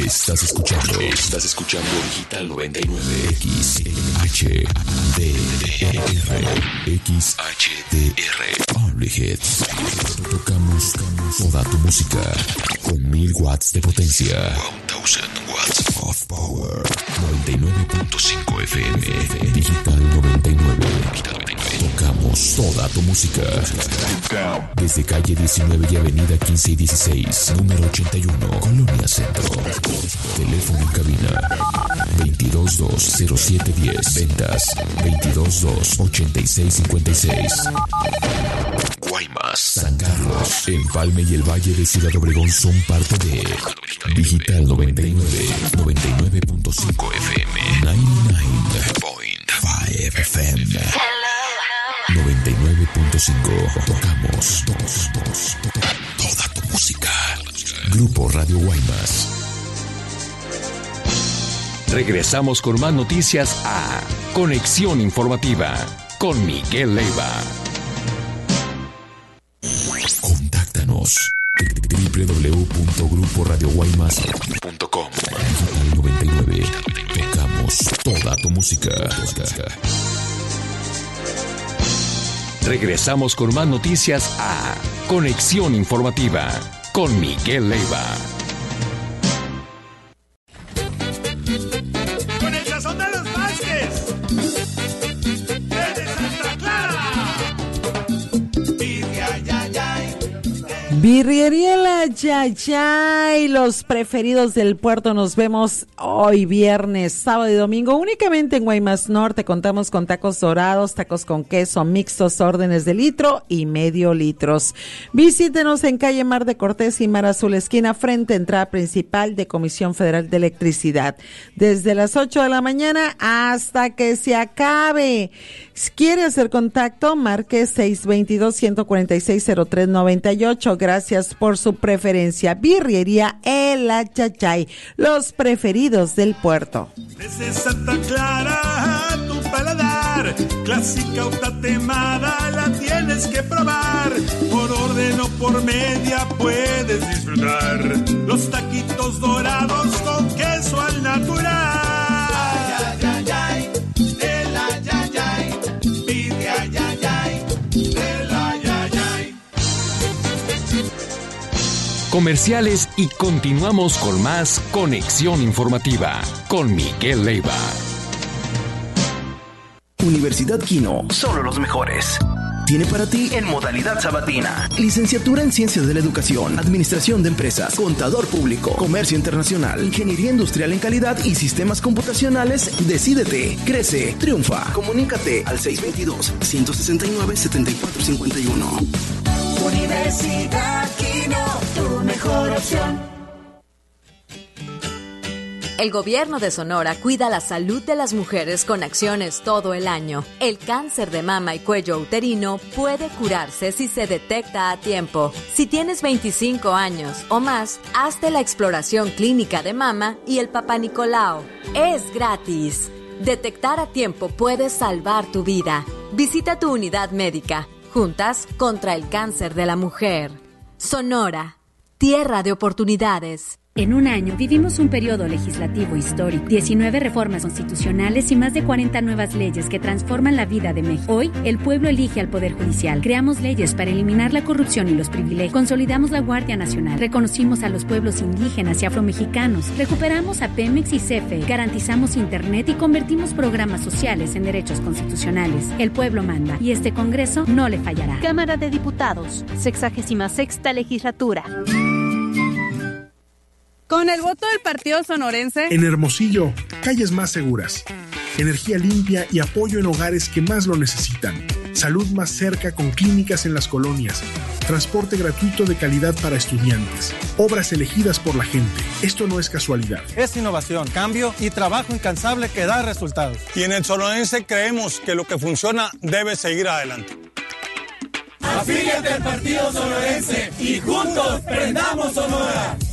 Estás escuchando Digital 99 XHDR. Only Hits. Tocamos toda tu música con 1000 watts de potencia. 1000 watts of power. 99.5 FM. Digital 99. Tocamos toda tu música. Desde calle 19 y avenida 15 y 16, número 81, Colonia Centro. Teléfono en cabina 222-0710. Ventas 222-8656. Guaymas, San Carlos, Empalme y el Valle de Ciudad Obregón son parte de Digital 99, 99.5 FM, 99.5 FM, 99.5. Tocamos toda tu música. Grupo Radio Guaymas. Regresamos con más noticias a Conexión Informativa con Miguel Leiva. Contáctanos www.gruporadioguaymas.com. Digital 99. Tocamos toda tu música. Regresamos con más noticias a Conexión Informativa con Miguel Leiva. Con el sazón de los Vázquez. Desde Santa Clara. Birrería La Yayay, los preferidos del puerto. Nos vemos hoy viernes, sábado y domingo únicamente en Guaymas Norte. Contamos con tacos dorados, tacos con queso, mixtos, órdenes de litro y medio litros. Visítenos en calle Mar de Cortés y Mar Azul, esquina frente, entrada principal de Comisión Federal de Electricidad. Desde las 8 de la mañana hasta que se acabe. Si quiere hacer contacto, marque 622-146-0398. Gracias por su preferencia. Birrería El Yayay, los preferidos del puerto. Desde Santa Clara a tu paladar, clásica o tatemada la tienes que probar. Por orden o por media puedes disfrutar los taquitos dorados con queso al natural. Ay, ay, ay, El Yayay, pide ay, ay, ay, El Yayay. Comerciales y continuamos con más Conexión Informativa con Miguel Leiva. Universidad Quino, solo los mejores. Tiene para ti en modalidad sabatina licenciatura en Ciencias de la Educación, Administración de Empresas, Contador Público, Comercio Internacional, Ingeniería Industrial en Calidad y Sistemas Computacionales. Decídete, crece, triunfa. Comunícate al 622-169-7451. Universidad Quino, tu mejor opción. El gobierno de Sonora cuida la salud de las mujeres con acciones todo el año. El cáncer de mama y cuello uterino puede curarse si se detecta a tiempo. Si tienes 25 años o más, hazte la exploración clínica de mama y el Papá Nicolau. Es gratis. Detectar a tiempo puede salvar tu vida. Visita tu unidad médica. Juntas contra el cáncer de la mujer. Sonora, tierra de oportunidades. En un año vivimos un periodo legislativo histórico, 19 reformas constitucionales y más de 40 nuevas leyes que transforman la vida de México. Hoy, el pueblo elige al Poder Judicial. Creamos leyes para eliminar la corrupción y los privilegios. Consolidamos la Guardia Nacional. Reconocimos a los pueblos indígenas y afromexicanos. Recuperamos a Pemex y CFE. Garantizamos Internet y convertimos programas sociales en derechos constitucionales. El pueblo manda y este Congreso no le fallará. Cámara de Diputados, 66ª Legislatura. Con el voto del Partido Sonorense. En Hermosillo, calles más seguras, energía limpia y apoyo en hogares que más lo necesitan. Salud más cerca con clínicas en las colonias. Transporte gratuito de calidad para estudiantes. Obras elegidas por la gente. Esto no es casualidad. Es innovación, cambio y trabajo incansable que da resultados. Y en el Sonorense creemos que lo que funciona debe seguir adelante. Afíliate al Partido Sonorense y juntos prendamos Sonora.